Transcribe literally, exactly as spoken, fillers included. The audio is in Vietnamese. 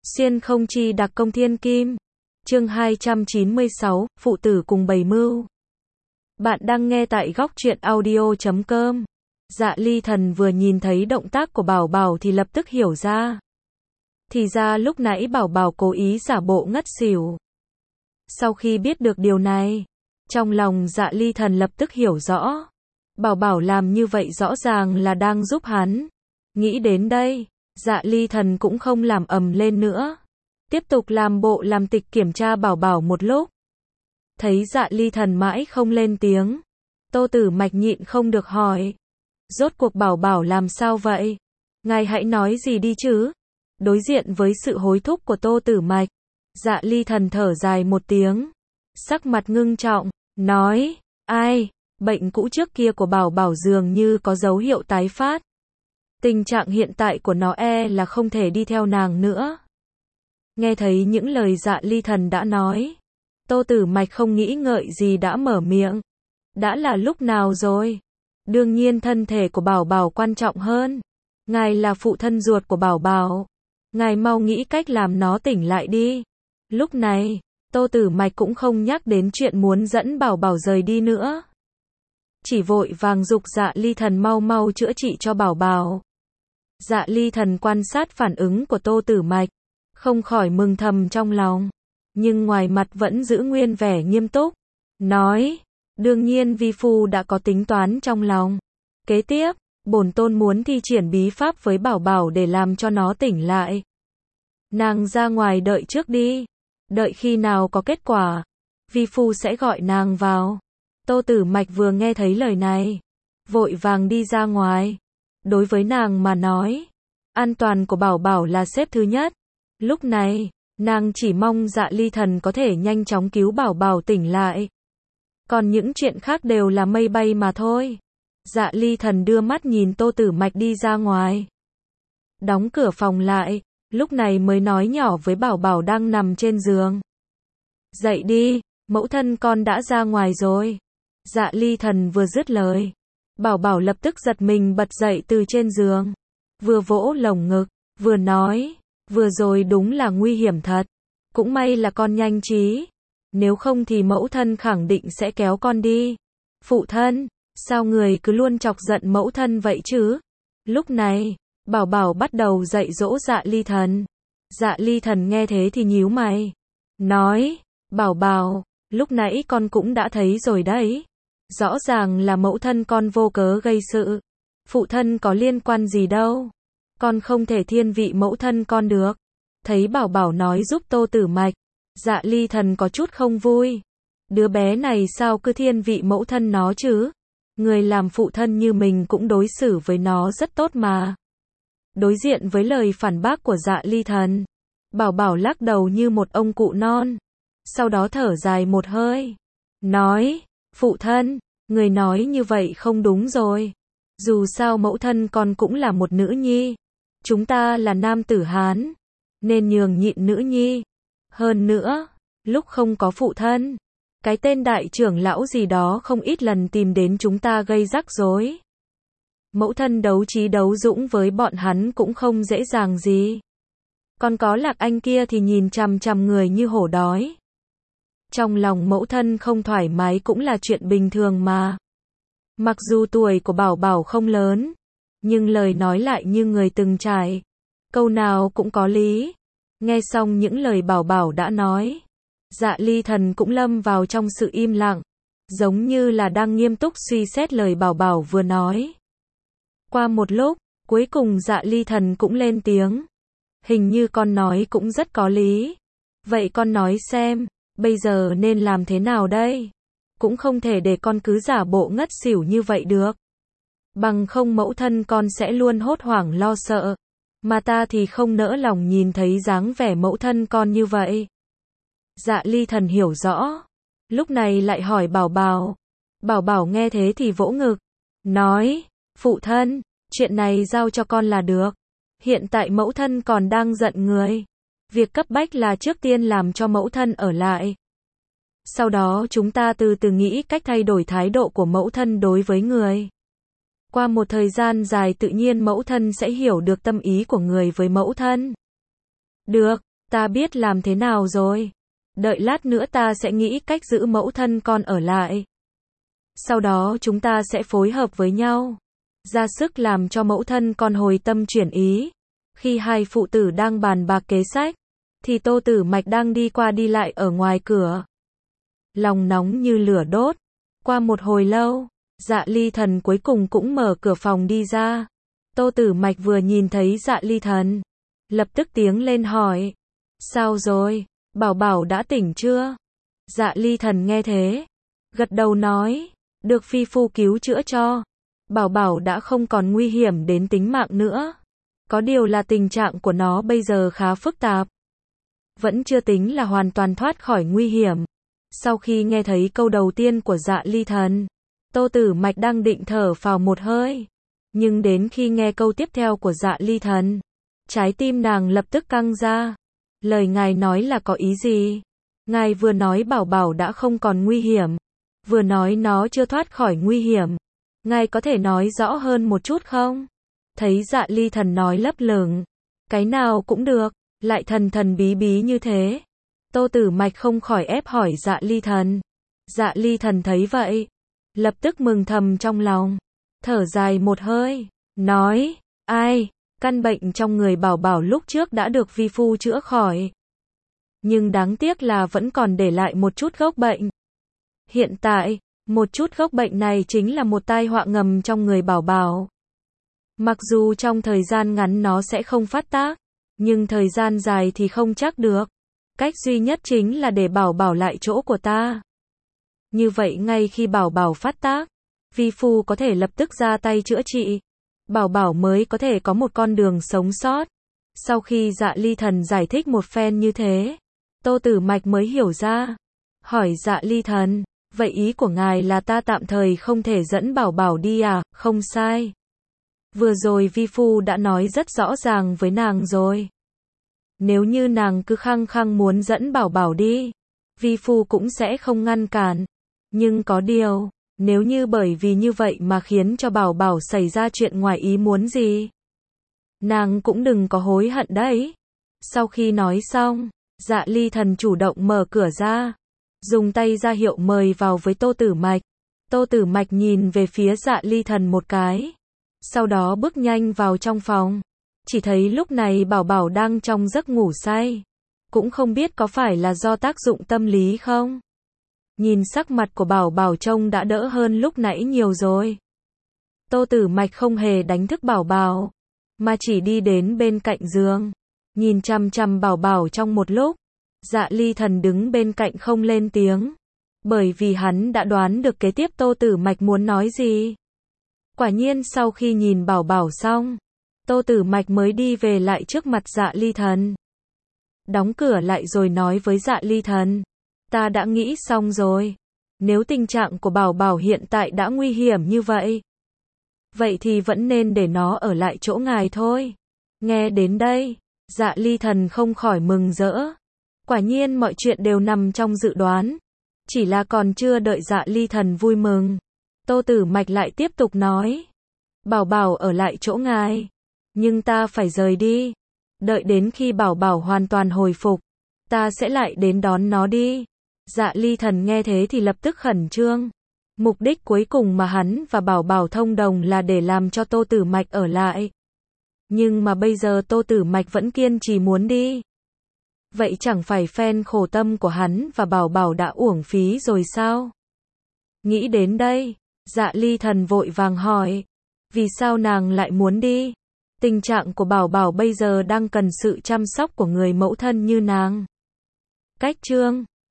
Xuyên không chi đặc công thiên kim. Chương hai trăm chín mươi sáu, phụ tử cùng bày mưu. Bạn đang nghe tại góc truyện audio chấm com. Dạ Ly Thần vừa nhìn thấy động tác của Bảo Bảo thì lập tức hiểu ra. Thì ra lúc nãy Bảo Bảo cố ý giả bộ ngất xỉu. Sau khi biết được điều này, trong lòng Dạ Ly Thần lập tức hiểu rõ. Bảo Bảo làm như vậy rõ ràng là đang giúp hắn. Nghĩ đến đây, Dạ Ly Thần cũng không làm ầm lên nữa. Tiếp tục làm bộ làm tịch kiểm tra Bảo Bảo một lúc. Thấy Dạ Ly Thần mãi không lên tiếng, Tô Tử Mạch nhịn không được hỏi. Rốt cuộc Bảo Bảo làm sao vậy? Ngài hãy nói gì đi chứ? Đối diện với sự hối thúc của Tô Tử Mạch, Dạ Ly Thần thở dài một tiếng. Sắc mặt ngưng trọng, nói, ai, bệnh cũ trước kia của Bảo Bảo dường như có dấu hiệu tái phát. Tình trạng hiện tại của nó e là không thể đi theo nàng nữa. Nghe thấy những lời Dạ Ly Thần đã nói, Tô Tử Mạch không nghĩ ngợi gì đã mở miệng. Đã là lúc nào rồi? Đương nhiên thân thể của Bảo Bảo quan trọng hơn. Ngài là phụ thân ruột của Bảo Bảo. Ngài mau nghĩ cách làm nó tỉnh lại đi. Lúc này, Tô Tử Mạch cũng không nhắc đến chuyện muốn dẫn Bảo Bảo rời đi nữa. Chỉ vội vàng giục Dạ Ly Thần mau mau chữa trị cho Bảo Bảo. Dạ Ly Thần quan sát phản ứng của Tô Tử Mạch, không khỏi mừng thầm trong lòng, nhưng ngoài mặt vẫn giữ nguyên vẻ nghiêm túc, nói, đương nhiên vi phu đã có tính toán trong lòng. Kế tiếp, bổn tôn muốn thi triển bí pháp với Bảo Bảo để làm cho nó tỉnh lại. Nàng ra ngoài đợi trước đi, đợi khi nào có kết quả, vi phu sẽ gọi nàng vào. Tô Tử Mạch vừa nghe thấy lời này, vội vàng đi ra ngoài. Đối với nàng mà nói, an toàn của Bảo Bảo là xếp thứ nhất. Lúc này, nàng chỉ mong Dạ Ly Thần có thể nhanh chóng cứu Bảo Bảo tỉnh lại. Còn những chuyện khác đều là mây bay mà thôi. Dạ Ly Thần đưa mắt nhìn Tô Tử Mạch đi ra ngoài. Đóng cửa phòng lại, lúc này mới nói nhỏ với Bảo Bảo đang nằm trên giường. Dậy đi, mẫu thân con đã ra ngoài rồi. Dạ Ly Thần vừa dứt lời, Bảo Bảo lập tức giật mình bật dậy từ trên giường. Vừa vỗ lồng ngực, vừa nói, vừa rồi đúng là nguy hiểm thật. Cũng may là con nhanh trí. Nếu không thì mẫu thân khẳng định sẽ kéo con đi. Phụ thân, sao người cứ luôn chọc giận mẫu thân vậy chứ? Lúc này, Bảo Bảo bắt đầu dạy dỗ Dạ Ly Thần. Dạ Ly Thần nghe thế thì nhíu mày. Nói, Bảo Bảo, lúc nãy con cũng đã thấy rồi đấy. Rõ ràng là mẫu thân con vô cớ gây sự. Phụ thân có liên quan gì đâu. Con không thể thiên vị mẫu thân con được. Thấy Bảo Bảo nói giúp Tô Tử Mạch, Dạ Ly Thần có chút không vui. Đứa bé này sao cứ thiên vị mẫu thân nó chứ? Người làm phụ thân như mình cũng đối xử với nó rất tốt mà. Đối diện với lời phản bác của Dạ Ly Thần, Bảo Bảo lắc đầu như một ông cụ non. Sau đó thở dài một hơi. Nói, phụ thân, người nói như vậy không đúng rồi. Dù sao mẫu thân con cũng là một nữ nhi. Chúng ta là nam tử Hán, nên nhường nhịn nữ nhi. Hơn nữa, lúc không có phụ thân, cái tên đại trưởng lão gì đó không ít lần tìm đến chúng ta gây rắc rối. Mẫu thân đấu trí đấu dũng với bọn hắn cũng không dễ dàng gì. Còn có Lạc Anh kia thì nhìn chằm chằm người như hổ đói. Trong lòng mẫu thân không thoải mái cũng là chuyện bình thường mà. Mặc dù tuổi của Bảo Bảo không lớn, nhưng lời nói lại như người từng trải. Câu nào cũng có lý. Nghe xong những lời Bảo Bảo đã nói, Dạ Ly Thần cũng lâm vào trong sự im lặng, giống như là đang nghiêm túc suy xét lời Bảo Bảo vừa nói. Qua một lúc, cuối cùng Dạ Ly Thần cũng lên tiếng. Hình như con nói cũng rất có lý. Vậy con nói xem, bây giờ nên làm thế nào đây? Cũng không thể để con cứ giả bộ ngất xỉu như vậy được. Bằng không mẫu thân con sẽ luôn hốt hoảng lo sợ. Mà ta thì không nỡ lòng nhìn thấy dáng vẻ mẫu thân con như vậy. Dạ Ly Thần hiểu rõ. Lúc này lại hỏi Bảo Bảo. Bảo Bảo nghe thế thì vỗ ngực. Nói, phụ thân, chuyện này giao cho con là được. Hiện tại mẫu thân còn đang giận người. Việc cấp bách là trước tiên làm cho mẫu thân ở lại. Sau đó chúng ta từ từ nghĩ cách thay đổi thái độ của mẫu thân đối với người. Qua một thời gian dài tự nhiên mẫu thân sẽ hiểu được tâm ý của người với mẫu thân. Được, Ta biết làm thế nào rồi. Đợi lát nữa ta sẽ nghĩ cách giữ mẫu thân con ở lại. Sau đó chúng ta sẽ phối hợp với nhau, ra sức làm cho mẫu thân con hồi tâm chuyển ý. Khi hai phụ tử đang bàn bạc kế sách, thì Tô Tử Mạch đang đi qua đi lại ở ngoài cửa. Lòng nóng như lửa đốt. Qua một hồi lâu, Dạ Ly Thần cuối cùng cũng mở cửa phòng đi ra. Tô Tử Mạch vừa nhìn thấy Dạ Ly Thần, lập tức tiếng lên hỏi. Sao rồi, Bảo Bảo đã tỉnh chưa? Dạ Ly Thần nghe thế, gật đầu nói, được phi phu cứu chữa cho. Bảo Bảo đã không còn nguy hiểm đến tính mạng nữa. Có điều là tình trạng của nó bây giờ khá phức tạp. Vẫn chưa tính là hoàn toàn thoát khỏi nguy hiểm. Sau khi nghe thấy câu đầu tiên của Dạ Ly Thần, Tô Tử Mạch đang định thở phào một hơi. Nhưng đến khi nghe câu tiếp theo của Dạ Ly Thần, trái tim nàng lập tức căng ra. Lời ngài nói là có ý gì? Ngài vừa nói Bảo Bảo đã không còn nguy hiểm, vừa nói nó chưa thoát khỏi nguy hiểm. Ngài có thể nói rõ hơn một chút không? Thấy Dạ Ly Thần nói lấp lửng, cái nào cũng được, lại thần thần bí bí như thế. Tô Tử Mạch không khỏi ép hỏi Dạ Ly Thần. Dạ Ly Thần thấy vậy, lập tức mừng thầm trong lòng, thở dài một hơi, nói, ai, căn bệnh trong người Bảo Bảo lúc trước đã được vi phu chữa khỏi. Nhưng đáng tiếc là vẫn còn để lại một chút gốc bệnh. Hiện tại, một chút gốc bệnh này chính là một tai họa ngầm trong người Bảo Bảo. Mặc dù trong thời gian ngắn nó sẽ không phát tác, nhưng thời gian dài thì không chắc được. Cách duy nhất chính là để Bảo Bảo lại chỗ của ta. Như vậy ngay khi Bảo Bảo phát tác, vi phu có thể lập tức ra tay chữa trị. Bảo Bảo mới có thể có một con đường sống sót. Sau khi Dạ Ly Thần giải thích một phen như thế, Tô Tử Mạch mới hiểu ra. Hỏi Dạ Ly Thần, vậy ý của ngài là ta tạm thời không thể dẫn Bảo Bảo đi à? Không sai. Vừa rồi vi phu đã nói rất rõ ràng với nàng rồi. Nếu như nàng cứ khăng khăng muốn dẫn Bảo Bảo đi, vi phu cũng sẽ không ngăn cản. Nhưng có điều, nếu như bởi vì như vậy mà khiến cho Bảo Bảo xảy ra chuyện ngoài ý muốn gì, nàng cũng đừng có hối hận đấy. Sau khi nói xong, Dạ Ly Thần chủ động mở cửa ra, dùng tay ra hiệu mời vào với Tô Tử Mạch. Tô Tử Mạch nhìn về phía Dạ Ly Thần một cái, sau đó bước nhanh vào trong phòng. Chỉ thấy lúc này Bảo Bảo đang trong giấc ngủ say. Cũng không biết có phải là do tác dụng tâm lý không? Nhìn sắc mặt của Bảo Bảo trông đã đỡ hơn lúc nãy nhiều rồi. Tô Tử Mạch không hề đánh thức Bảo Bảo, mà chỉ đi đến bên cạnh giường, nhìn chằm chằm Bảo Bảo trong một lúc. Dạ Ly Thần đứng bên cạnh không lên tiếng, bởi vì hắn đã đoán được kế tiếp Tô Tử Mạch muốn nói gì. Quả nhiên sau khi nhìn Bảo Bảo xong, Tô Tử Mạch mới đi về lại trước mặt Dạ Ly Thần. Đóng cửa lại rồi nói với Dạ Ly Thần, ta đã nghĩ xong rồi. Nếu tình trạng của Bảo Bảo hiện tại đã nguy hiểm như vậy, vậy thì vẫn nên để nó ở lại chỗ ngài thôi. Nghe đến đây, Dạ Ly Thần không khỏi mừng rỡ. Quả nhiên mọi chuyện đều nằm trong dự đoán. Chỉ là còn chưa đợi Dạ Ly Thần vui mừng, Tô Tử Mạch lại tiếp tục nói, Bảo Bảo ở lại chỗ ngài, nhưng ta phải rời đi. Đợi đến khi Bảo Bảo hoàn toàn hồi phục, ta sẽ lại đến đón nó đi. Dạ Ly Thần nghe thế thì lập tức khẩn trương. Mục đích cuối cùng mà hắn và Bảo Bảo thông đồng là để làm cho Tô Tử Mạch ở lại. Nhưng mà bây giờ Tô Tử Mạch vẫn kiên trì muốn đi. Vậy chẳng phải phen khổ tâm của hắn và Bảo Bảo đã uổng phí rồi sao? Nghĩ đến đây, Dạ Ly Thần vội vàng hỏi, vì sao nàng lại muốn đi? Tình trạng của Bảo Bảo bây giờ đang cần sự chăm sóc của người mẫu thân như nàng. Cách chương